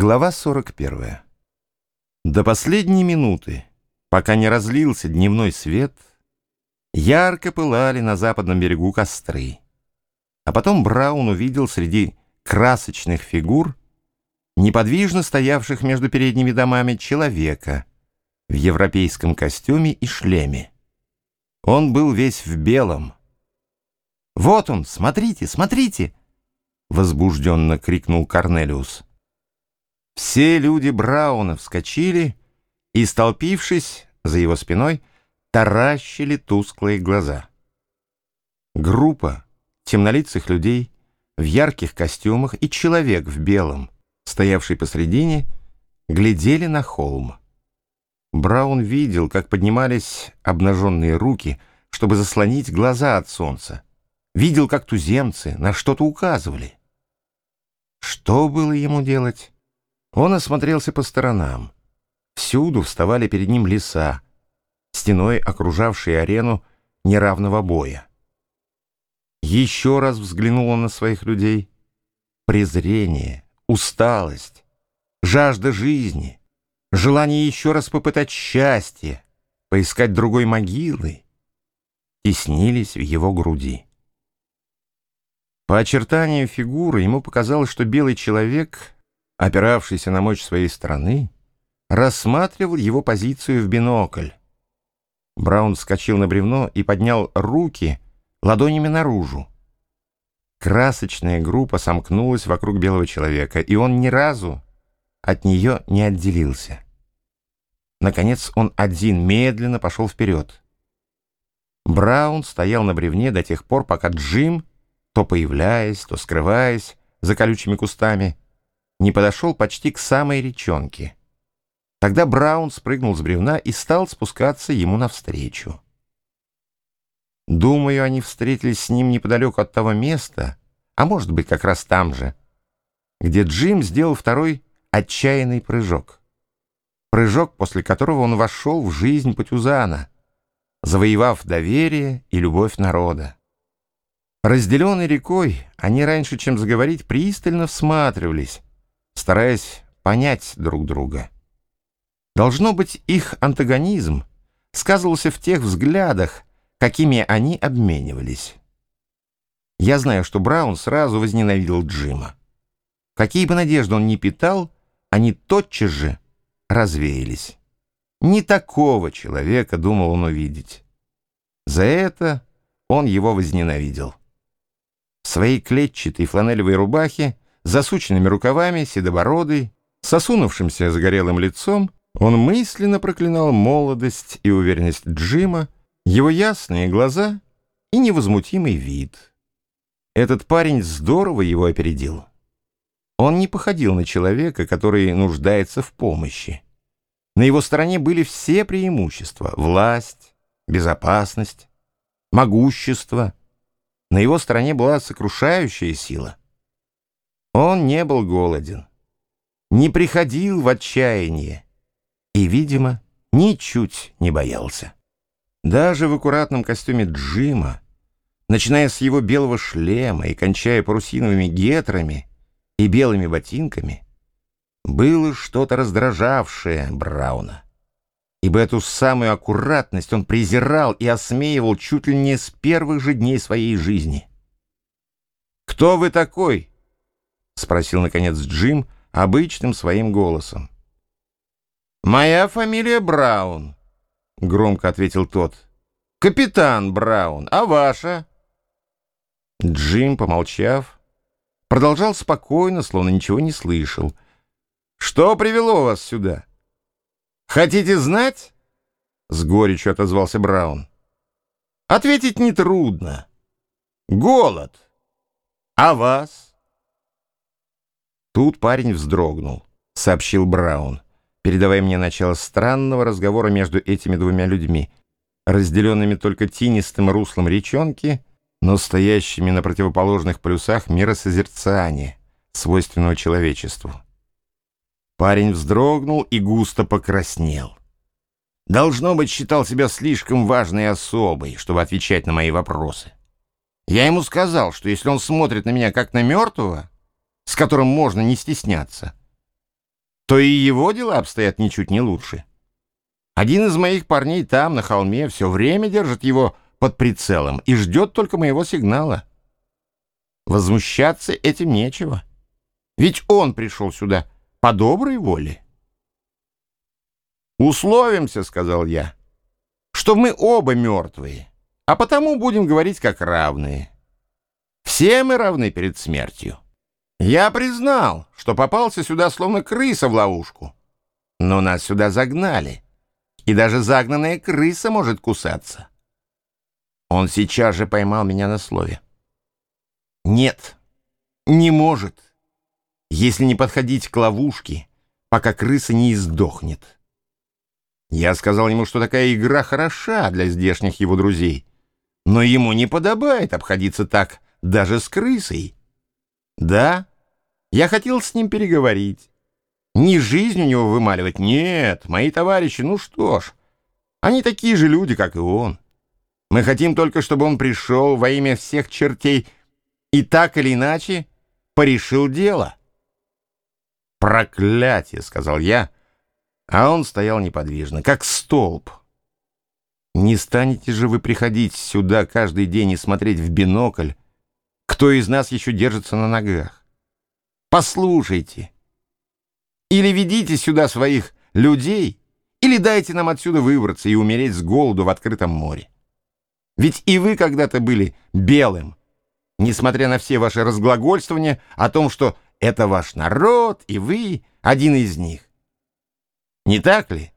Глава 41. До последней минуты, пока не разлился дневной свет, ярко пылали на западном берегу костры. А потом Браун увидел среди красочных фигур, неподвижно стоявших между передними домами, человека в европейском костюме и шлеме. Он был весь в белом. «Вот он, смотрите, смотрите!» — возбужденно крикнул Корнелиус. Все люди Брауна вскочили и, столпившись за его спиной, таращили тусклые глаза. Группа темнолицых людей в ярких костюмах и человек в белом, стоявший посредине, глядели на холм. Браун видел, как поднимались обнаженные руки, чтобы заслонить глаза от солнца. Видел, как туземцы на что-то указывали. Что было ему делать? Он осмотрелся по сторонам. Всюду вставали перед ним леса, стеной окружавшие арену неравного боя. Еще раз взглянул он на своих людей. Презрение, усталость, жажда жизни, желание еще раз попытать счастье, поискать другой могилы теснились в его груди. По очертанию фигуры ему показалось, что белый человек, опиравшийся на мощь своей страны, рассматривал его позицию в бинокль. Браун вскочил на бревно и поднял руки ладонями наружу. Красочная группа сомкнулась вокруг белого человека, и он ни разу от нее не отделился. Наконец он один медленно пошел вперед. Браун стоял на бревне до тех пор, пока Джим, то появляясь, то скрываясь за колючими кустами, не подошел почти к самой речонке. Тогда Браун спрыгнул с бревна и стал спускаться ему навстречу. Думаю, они встретились с ним неподалеку от того места, а может быть, как раз там же, где Джим сделал второй отчаянный прыжок. Прыжок, после которого он вошел в жизнь Патюзана, завоевав доверие и любовь народа. Разделенной рекой, они раньше, чем заговорить, пристально всматривались, стараясь понять друг друга. Должно быть, их антагонизм сказывался в тех взглядах, какими они обменивались. Я знаю, что Браун сразу возненавидел Джима. Какие бы надежды он ни питал, они тотчас же развеялись. Не такого человека думал он увидеть. За это он его возненавидел. В своей клетчатой фланелевой рубахе, с засученными рукавами, седобородый, с осунувшимся загорелым лицом, он мысленно проклинал молодость и уверенность Джима, его ясные глаза и невозмутимый вид. Этот парень здорово его опередил. Он не походил на человека, который нуждается в помощи. На его стороне были все преимущества: власть, безопасность, могущество. На его стороне была сокрушающая сила. Он не был голоден, не приходил в отчаяние и, видимо, ничуть не боялся. Даже в аккуратном костюме Джима, начиная с его белого шлема и кончая парусиновыми гетрами и белыми ботинками, было что-то раздражавшее Брауна, ибо эту самую аккуратность он презирал и осмеивал чуть ли не с первых же дней своей жизни. «Кто вы такой?» — спросил, наконец, Джим обычным своим голосом. «Моя фамилия Браун», — громко ответил тот. «Капитан Браун, а ваша?» Джим, помолчав, продолжал спокойно, словно ничего не слышал. «Что привело вас сюда? Хотите знать?» — с горечью отозвался Браун. «Ответить нетрудно. Голод. А вас?» Тут парень вздрогнул, — сообщил Браун, передавая мне начало странного разговора между этими двумя людьми, разделенными только тинистым руслом речонки, но стоящими на противоположных полюсах миросозерцания, свойственного человечеству. Парень вздрогнул и густо покраснел. Должно быть, считал себя слишком важной особой, чтобы отвечать на мои вопросы. Я ему сказал, что если он смотрит на меня как на мертвого, с которым можно не стесняться, то и его дела обстоят ничуть не лучше. Один из моих парней там, на холме, все время держит его под прицелом и ждет только моего сигнала. Возмущаться этим нечего. Ведь он пришел сюда по доброй воле. «Условимся, — сказал я, — что мы оба мертвые, а потому будем говорить как равные. Все мы равны перед смертью. Я признал, что попался сюда словно крыса в ловушку, но нас сюда загнали, и даже загнанная крыса может кусаться». Он сейчас же поймал меня на слове. «Нет, не может, если не подходить к ловушке, пока крыса не издохнет». Я сказал ему, что такая игра хороша для здешних его друзей, но ему не подобает обходиться так даже с крысой. Да, я хотел с ним переговорить. Не жизнь у него вымаливать, нет, мои товарищи, ну что ж, они такие же люди, как и он. Мы хотим только, чтобы он пришел во имя всех чертей и так или иначе порешил дело. «Проклятие!» — сказал я, а он стоял неподвижно, как столб. «Не станете же вы приходить сюда каждый день и смотреть в бинокль, кто из нас еще держится на ногах? Послушайте. Или ведите сюда своих людей, или дайте нам отсюда выбраться и умереть с голоду в открытом море. Ведь и вы когда-то были белым, несмотря на все ваши разглагольствования о том, что это ваш народ, и вы один из них. Не так ли?»